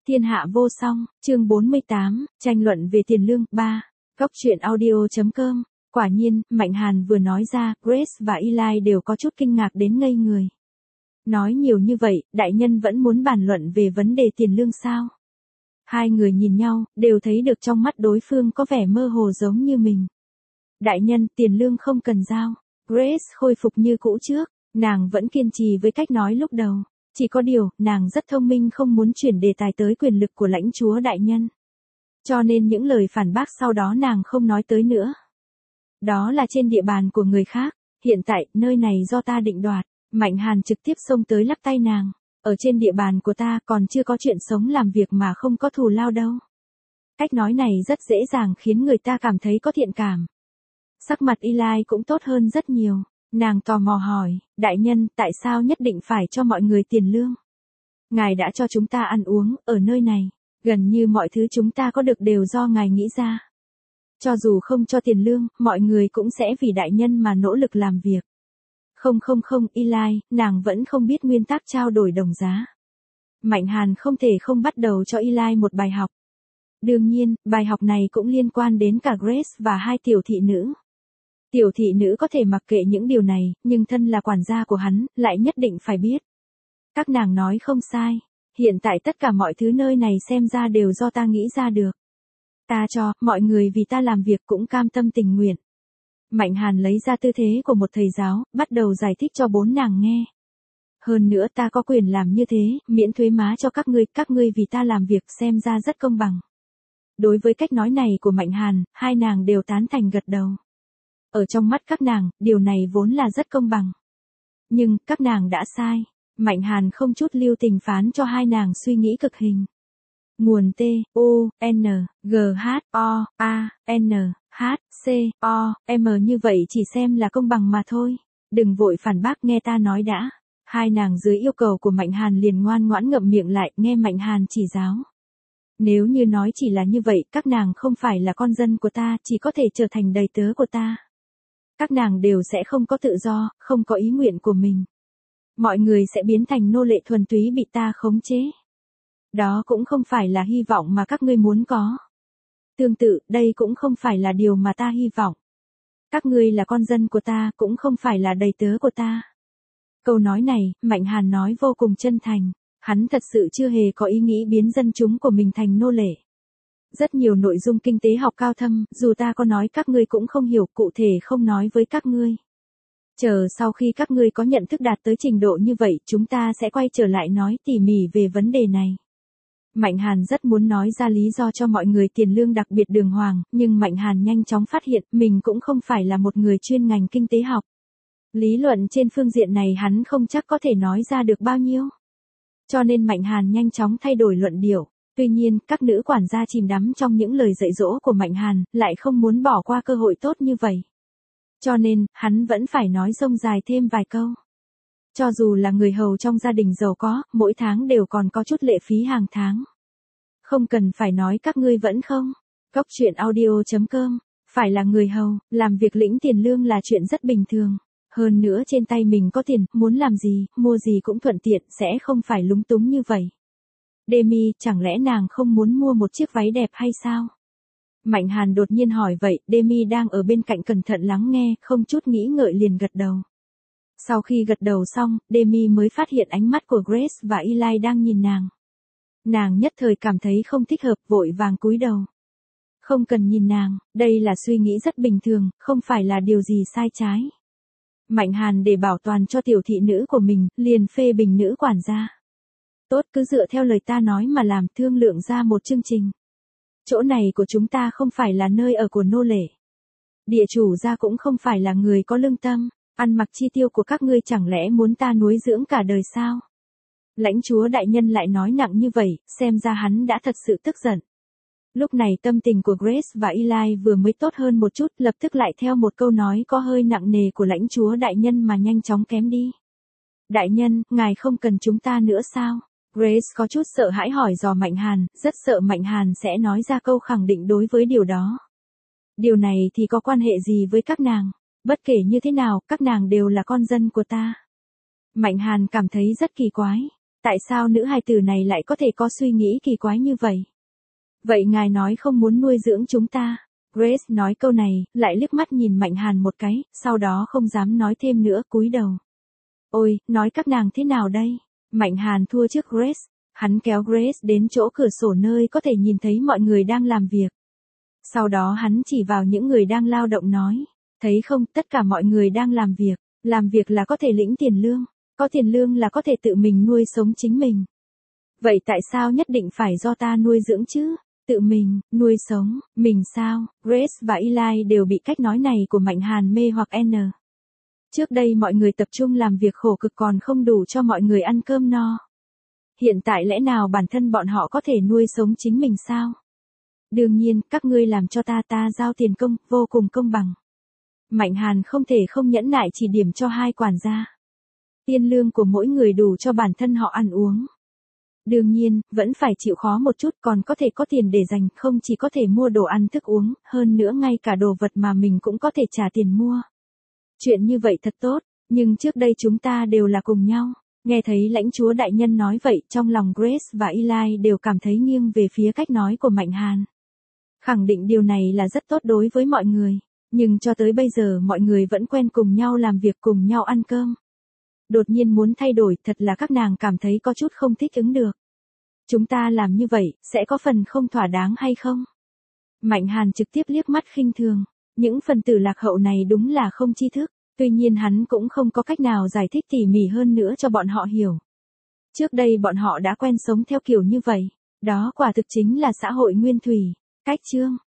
Thiên hạ vô song, chương 48, tranh luận về tiền lương, 3. Góc truyện audio.com. Quả nhiên, Mạnh Hàn vừa nói ra, Grace và Eli đều có chút kinh ngạc đến ngây người. Nói nhiều như vậy, đại nhân vẫn muốn bàn luận về vấn đề tiền lương sao? Hai người nhìn nhau, đều thấy được trong mắt đối phương có vẻ mơ hồ giống như mình. Đại nhân, tiền lương không cần giao. Grace khôi phục như cũ trước, nàng vẫn kiên trì với cách nói lúc đầu. Chỉ có điều, nàng rất thông minh không muốn chuyển đề tài tới quyền lực của lãnh chúa đại nhân. Cho nên những lời phản bác sau đó nàng không nói tới nữa. Đó là trên địa bàn của người khác, hiện tại, nơi này do ta định đoạt. Mạnh Hàn trực tiếp xông tới lắc tay nàng. Ở trên địa bàn của ta còn chưa có chuyện sống làm việc mà không có thù lao đâu. Cách nói này rất dễ dàng khiến người ta cảm thấy có thiện cảm. Sắc mặt Eli cũng tốt hơn rất nhiều. Nàng tò mò hỏi, đại nhân, tại sao nhất định phải cho mọi người tiền lương? Ngài đã cho chúng ta ăn uống, ở nơi này, gần như mọi thứ chúng ta có được đều do ngài nghĩ ra. Cho dù không cho tiền lương, mọi người cũng sẽ vì đại nhân mà nỗ lực làm việc. Không, Eli, nàng vẫn không biết nguyên tắc trao đổi đồng giá. Mạnh Hàn không thể không bắt đầu cho Eli một bài học. Đương nhiên, bài học này cũng liên quan đến cả Grace và hai tiểu thị nữ. Tiểu thị nữ có thể mặc kệ những điều này, nhưng thân là quản gia của hắn, lại nhất định phải biết. Các nàng nói không sai. Hiện tại tất cả mọi thứ nơi này xem ra đều do ta nghĩ ra được. Ta cho, mọi người vì ta làm việc cũng cam tâm tình nguyện. Mạnh Hàn lấy ra tư thế của một thầy giáo, bắt đầu giải thích cho bốn nàng nghe. Hơn nữa ta có quyền làm như thế, miễn thuế má cho các ngươi vì ta làm việc xem ra rất công bằng. Đối với cách nói này của Mạnh Hàn, hai nàng đều tán thành gật đầu. Ở trong mắt các nàng, điều này vốn là rất công bằng. Nhưng, các nàng đã sai. Mạnh Hàn không chút lưu tình phán cho hai nàng suy nghĩ cực hình. Nguồn T, O, N, G, H, O, A, N, H, C, O, M như vậy chỉ xem là công bằng mà thôi. Đừng vội phản bác, nghe ta nói đã. Hai nàng dưới yêu cầu của Mạnh Hàn liền ngoan ngoãn ngậm miệng lại, nghe Mạnh Hàn chỉ giáo. Nếu như nói chỉ là như vậy, các nàng không phải là con dân của ta, chỉ có thể trở thành đầy tớ của ta. Các nàng đều sẽ không có tự do, không có ý nguyện của mình. Mọi người sẽ biến thành nô lệ thuần túy bị ta khống chế. Đó cũng không phải là hy vọng mà các ngươi muốn có. Tương tự, đây cũng không phải là điều mà ta hy vọng. Các ngươi là con dân của ta, cũng không phải là đầy tớ của ta. Câu nói này, Mạnh Hàn nói vô cùng chân thành. Hắn thật sự chưa hề có ý nghĩ biến dân chúng của mình thành nô lệ. Rất nhiều nội dung kinh tế học cao thâm, dù ta có nói các ngươi cũng không hiểu, cụ thể không nói với các ngươi. Chờ sau khi các ngươi có nhận thức đạt tới trình độ như vậy, chúng ta sẽ quay trở lại nói tỉ mỉ về vấn đề này. Mạnh Hàn rất muốn nói ra lý do cho mọi người tiền lương đặc biệt đường hoàng, nhưng Mạnh Hàn nhanh chóng phát hiện mình cũng không phải là một người chuyên ngành kinh tế học. Lý luận trên phương diện này hắn không chắc có thể nói ra được bao nhiêu. Cho nên Mạnh Hàn nhanh chóng thay đổi luận điệu. Tuy nhiên, các nữ quản gia chìm đắm trong những lời dạy dỗ của Mạnh Hàn, lại không muốn bỏ qua cơ hội tốt như vậy. Cho nên, hắn vẫn phải nói rông dài thêm vài câu. Cho dù là người hầu trong gia đình giàu có, mỗi tháng đều còn có chút lệ phí hàng tháng. Không cần phải nói các ngươi vẫn không. Góc truyện audio.com. Phải là người hầu, làm việc lĩnh tiền lương là chuyện rất bình thường. Hơn nữa trên tay mình có tiền, muốn làm gì, mua gì cũng thuận tiện, sẽ không phải lúng túng như vậy. Demi, chẳng lẽ nàng không muốn mua một chiếc váy đẹp hay sao? Mạnh Hàn đột nhiên hỏi vậy, Demi đang ở bên cạnh cẩn thận lắng nghe, không chút nghĩ ngợi liền gật đầu. Sau khi gật đầu xong, Demi mới phát hiện ánh mắt của Grace và Eli đang nhìn nàng. Nàng nhất thời cảm thấy không thích hợp, vội vàng cúi đầu. Không cần nhìn nàng, đây là suy nghĩ rất bình thường, không phải là điều gì sai trái. Mạnh Hàn để bảo toàn cho tiểu thị nữ của mình, liền phê bình nữ quản gia. Tốt, cứ dựa theo lời ta nói mà làm, thương lượng ra một chương trình. Chỗ này của chúng ta không phải là nơi ở của nô lệ. Địa chủ gia cũng không phải là người có lương tâm, ăn mặc chi tiêu của các ngươi chẳng lẽ muốn ta nuôi dưỡng cả đời sao? Lãnh chúa đại nhân lại nói nặng như vậy, xem ra hắn đã thật sự tức giận. Lúc này tâm tình của Grace và Eli vừa mới tốt hơn một chút, lập tức lại theo một câu nói có hơi nặng nề của lãnh chúa đại nhân mà nhanh chóng kém đi. Đại nhân, ngài không cần chúng ta nữa sao? Grace có chút sợ hãi hỏi dò Mạnh Hàn, rất sợ Mạnh Hàn sẽ nói ra câu khẳng định đối với điều đó. Điều này thì có quan hệ gì với các nàng? Bất kể như thế nào, các nàng đều là con dân của ta. Mạnh Hàn cảm thấy rất kỳ quái. Tại sao nữ hài tử này lại có thể có suy nghĩ kỳ quái như vậy? Vậy ngài nói không muốn nuôi dưỡng chúng ta. Grace nói câu này, lại liếc mắt nhìn Mạnh Hàn một cái, sau đó không dám nói thêm nữa, cúi đầu. Ôi, nói các nàng thế nào đây? Mạnh Hàn thua trước Grace. Hắn kéo Grace đến chỗ cửa sổ nơi có thể nhìn thấy mọi người đang làm việc. Sau đó hắn chỉ vào những người đang lao động nói. Thấy không, tất cả mọi người đang làm việc. Làm việc là có thể lĩnh tiền lương. Có tiền lương là có thể tự mình nuôi sống chính mình. Vậy tại sao nhất định phải do ta nuôi dưỡng chứ? Tự mình, nuôi sống, mình sao? Grace và Eli đều bị cách nói này của Mạnh Hàn mê hoặc n. Trước đây mọi người tập trung làm việc khổ cực còn không đủ cho mọi người ăn cơm no. Hiện tại lẽ nào bản thân bọn họ có thể nuôi sống chính mình sao? Đương nhiên, các ngươi làm cho ta giao tiền công, vô cùng công bằng. Mạnh Hàn không thể không nhẫn nại chỉ điểm cho hai quản gia. Tiền lương của mỗi người đủ cho bản thân họ ăn uống. Đương nhiên, vẫn phải chịu khó một chút, còn có thể có tiền để dành, không chỉ có thể mua đồ ăn thức uống, hơn nữa ngay cả đồ vật mà mình cũng có thể trả tiền mua. Chuyện như vậy thật tốt, nhưng trước đây chúng ta đều là cùng nhau. Nghe thấy lãnh chúa đại nhân nói vậy, trong lòng Grace và Eli đều cảm thấy nghiêng về phía cách nói của Mạnh Hàn. Khẳng định điều này là rất tốt đối với mọi người, nhưng cho tới bây giờ mọi người vẫn quen cùng nhau làm việc, cùng nhau ăn cơm. Đột nhiên muốn thay đổi, thật là các nàng cảm thấy có chút không thích ứng được. Chúng ta làm như vậy, sẽ có phần không thỏa đáng hay không? Mạnh Hàn trực tiếp liếc mắt khinh thường. Những phần tử lạc hậu này đúng là không tri thức. Tuy nhiên hắn cũng không có cách nào giải thích tỉ mỉ hơn nữa cho bọn họ hiểu. Trước đây bọn họ đã quen sống theo kiểu như vậy. Đó quả thực chính là xã hội nguyên thủy. Cách chương